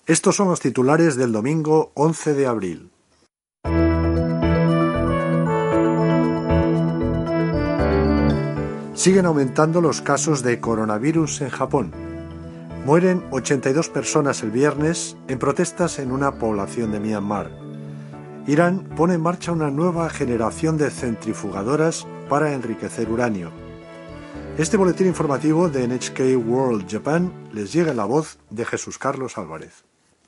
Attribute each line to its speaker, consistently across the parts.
Speaker 1: Estos son los titulares del domingo 11 de abril. Siguen aumentando los casos de coronavirus en Japón. Mueren 82 personas el viernes en protestas en una población de Myanmar. Irán pone en marcha una nueva generación de centrifugadoras para enriquecer uranio. Este boletín informativo de NHK World Japan les llega en la voz de Jesús Carlos Álvarez.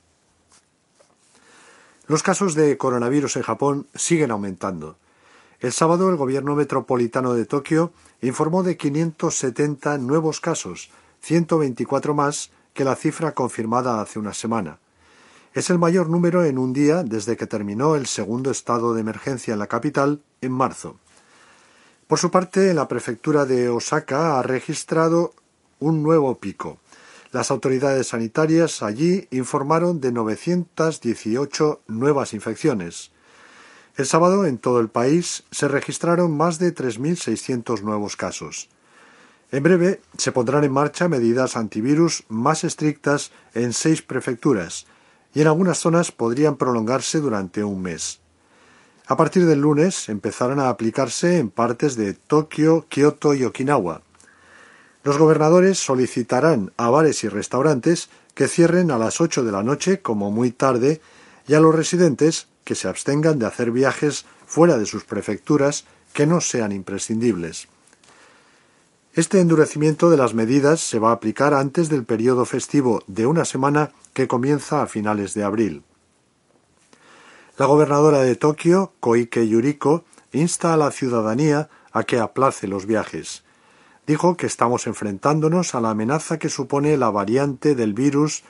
Speaker 1: Los casos de coronavirus en Japón siguen aumentando. El sábado el gobierno metropolitano de Tokio informó de 570 nuevos casos, 124 más que la cifra confirmada hace una semana. Es el mayor número en un día desde que terminó el segundo estado de emergencia en la capital en marzo. Por su parte, la prefectura de Osaka ha registrado un nuevo pico. Las autoridades sanitarias allí informaron de 918 nuevas infecciones. El sábado, en todo el país, se registraron más de 3.600 nuevos casos. En breve, se pondrán en marcha medidas antivirus más estrictas en 6 prefecturas, y en algunas zonas podrían prolongarse durante un mes. A partir del lunes empezarán a aplicarse en partes de Tokio, Kioto y Okinawa. Los gobernadores solicitarán a bares y restaurantes que cierren a las 8 de la noche como muy tarde y a los residentes que se abstengan de hacer viajes fuera de sus prefecturas que no sean imprescindibles. Este endurecimiento de las medidas se va a aplicar antes del periodo festivo de una semana que comienza a finales de abril. La gobernadora de Tokio, Koike Yuriko, insta a la ciudadanía a que aplace los viajes. Dijo que estamos enfrentándonos a la amenaza que supone la variante del virus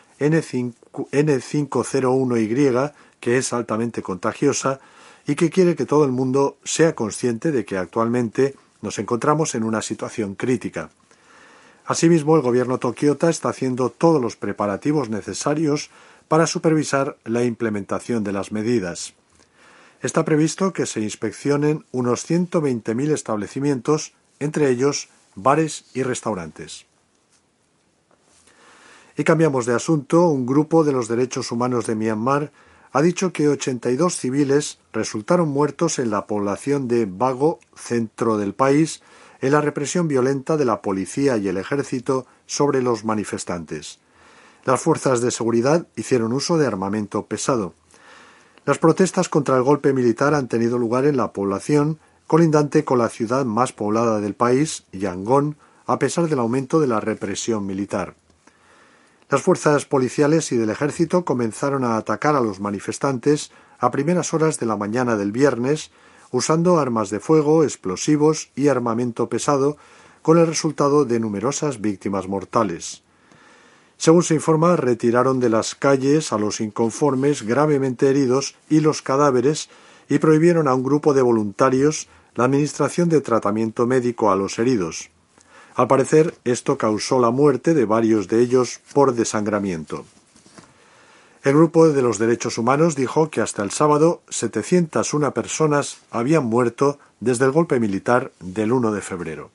Speaker 1: N501Y, que es altamente contagiosa y que quiere que todo el mundo sea consciente de que actualmente nos encontramos en una situación crítica. Asimismo, el gobierno tokiota está haciendo todos los preparativos necesarios para supervisar la implementación de las medidas. Está previsto que se inspeccionen unos 120.000 establecimientos, entre ellos bares y restaurantes. Y cambiamos de asunto. Un grupo de los derechos humanos de Myanmar ha dicho que 82 civiles resultaron muertos en la población de Bago, centro del país, en la represión violenta de la policía y el ejército sobre los manifestantes. Las fuerzas de seguridad hicieron uso de armamento pesado. Las protestas contra el golpe militar han tenido lugar en la población colindante con la ciudad más poblada del país, Yangon, a pesar del aumento de la represión militar. Las fuerzas policiales y del ejército comenzaron a atacar a los manifestantes a primeras horas de la mañana del viernes, usando armas de fuego, explosivos y armamento pesado, con el resultado de numerosas víctimas mortales. Según se informa, retiraron de las calles a los inconformes gravemente heridos y los cadáveres y prohibieron a un grupo de voluntarios la administración de tratamiento médico a los heridos. Al parecer, esto causó la muerte de varios de ellos por desangramiento. El grupo de los derechos humanos dijo que hasta el sábado 701 personas habían muerto desde el golpe militar del 1 de febrero.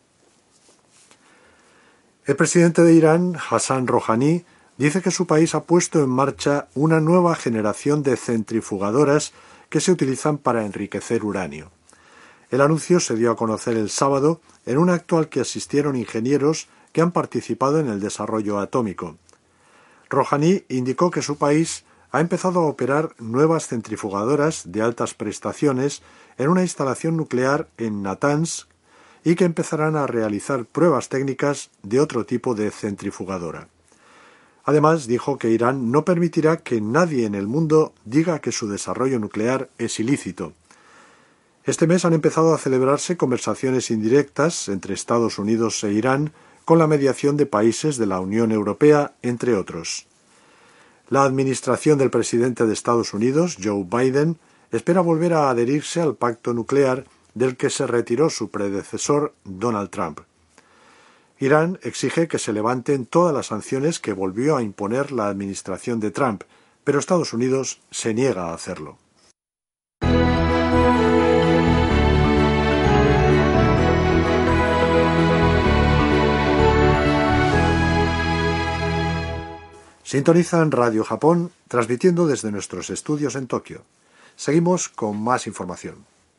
Speaker 1: El presidente de Irán, Hassan Rouhani, dice que su país ha puesto en marcha una nueva generación de centrifugadoras que se utilizan para enriquecer uranio. El anuncio se dio a conocer el sábado en un acto al que asistieron ingenieros que han participado en el desarrollo atómico. Rouhani indicó que su país ha empezado a operar nuevas centrifugadoras de altas prestaciones en una instalación nuclear en Natanz y que empezarán a realizar pruebas técnicas de otro tipo de centrifugadora. Además, dijo que Irán no permitirá que nadie en el mundo diga que su desarrollo nuclear es ilícito. Este mes han empezado a celebrarse conversaciones indirectas entre Estados Unidos e Irán con la mediación de países de la Unión Europea, entre otros. La administración del presidente de Estados Unidos, Joe Biden, espera volver a adherirse al pacto nuclear del que se retiró su predecesor, Donald Trump. Irán exige que se levanten todas las sanciones que volvió a imponer la administración de Trump, pero Estados Unidos se niega a hacerlo. Sintonizan Radio Japón, transmitiendo desde nuestros estudios en Tokio. Seguimos con más información.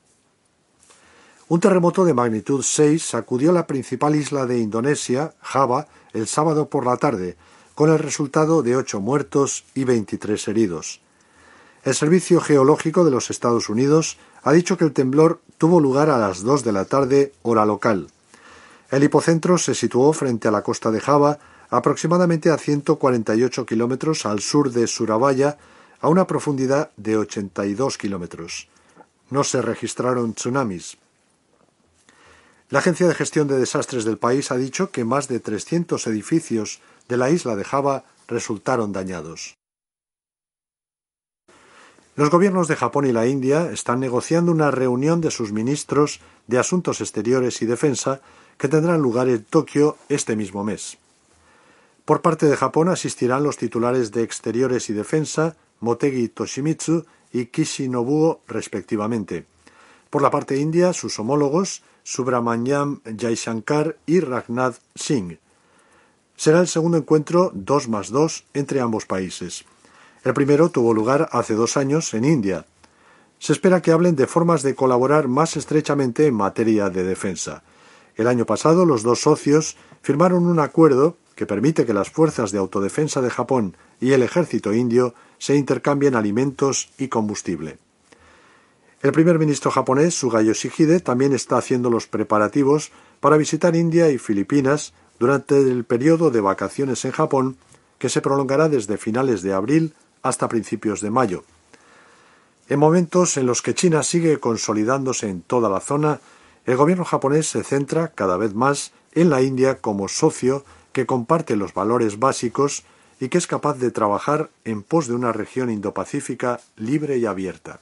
Speaker 1: Un terremoto de magnitud 6 sacudió la principal isla de Indonesia, Java, el sábado por la tarde, con el resultado de 8 muertos y 23 heridos. El Servicio Geológico de los Estados Unidos ha dicho que el temblor tuvo lugar a las 2 de la tarde, hora local. El hipocentro se situó frente a la costa de Java, aproximadamente a 148 kilómetros al sur de Surabaya, a una profundidad de 82 kilómetros. No se registraron tsunamis. La Agencia de Gestión de Desastres del país ha dicho que más de 300 edificios de la isla de Java resultaron dañados. Los gobiernos de Japón y la India están negociando una reunión de sus ministros de Asuntos Exteriores y Defensa que tendrá lugar en Tokio este mismo mes. Por parte de Japón asistirán los titulares de Exteriores y Defensa, Motegi Toshimitsu y Kishi Nobuo, respectivamente. Por la parte india, sus homólogos, Subramanyam Jaishankar y Rajnath Singh. Será el segundo encuentro 2+2 entre ambos países. El primero tuvo lugar hace 2 años en India. Se espera que hablen de formas de colaborar más estrechamente en materia de defensa. El año pasado, los dos socios firmaron un acuerdo que permite que las fuerzas de autodefensa de Japón y el ejército indio se intercambien alimentos y combustible. El primer ministro japonés, Suga Yoshihide, también está haciendo los preparativos para visitar India y Filipinas durante el periodo de vacaciones en Japón, que se prolongará desde finales de abril hasta principios de mayo. En momentos en los que China sigue consolidándose en toda la zona, el gobierno japonés se centra cada vez más en la India como socio que comparte los valores básicos y que es capaz de trabajar en pos de una región indopacífica libre y abierta.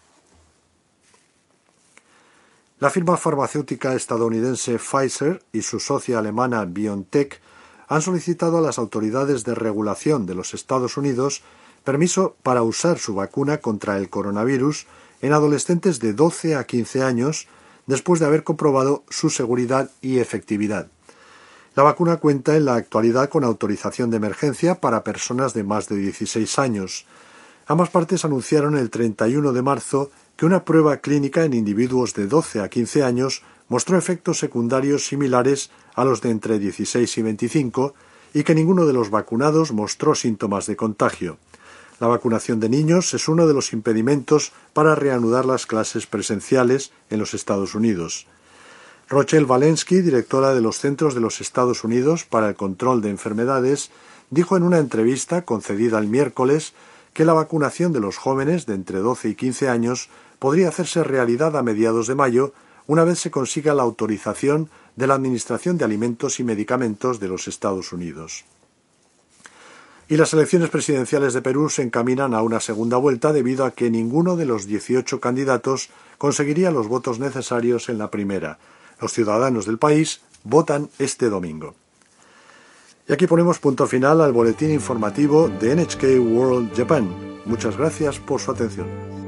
Speaker 1: La firma farmacéutica estadounidense Pfizer y su socia alemana BioNTech han solicitado a las autoridades de regulación de los Estados Unidos permiso para usar su vacuna contra el coronavirus en adolescentes de 12 a 15 años después de haber comprobado su seguridad y efectividad. La vacuna cuenta en la actualidad con autorización de emergencia para personas de más de 16 años. Ambas partes anunciaron el 31 de marzo que una prueba clínica en individuos de 12 a 15 años mostró efectos secundarios similares a los de entre 16 y 25 y que ninguno de los vacunados mostró síntomas de contagio. La vacunación de niños es uno de los impedimentos para reanudar las clases presenciales en los Estados Unidos. Rochelle Walensky, directora de los Centros de los Estados Unidos para el Control de Enfermedades, dijo en una entrevista concedida el miércoles que la vacunación de los jóvenes de entre 12 y 15 años podría hacerse realidad a mediados de mayo, una vez se consiga la autorización de la Administración de Alimentos y Medicamentos de los Estados Unidos. Y las elecciones presidenciales de Perú se encaminan a una segunda vuelta debido a que ninguno de los 18 candidatos conseguiría los votos necesarios en la primera. Los ciudadanos del país votan este domingo. Y aquí ponemos punto final al boletín informativo de NHK World Japan. Muchas gracias por su atención.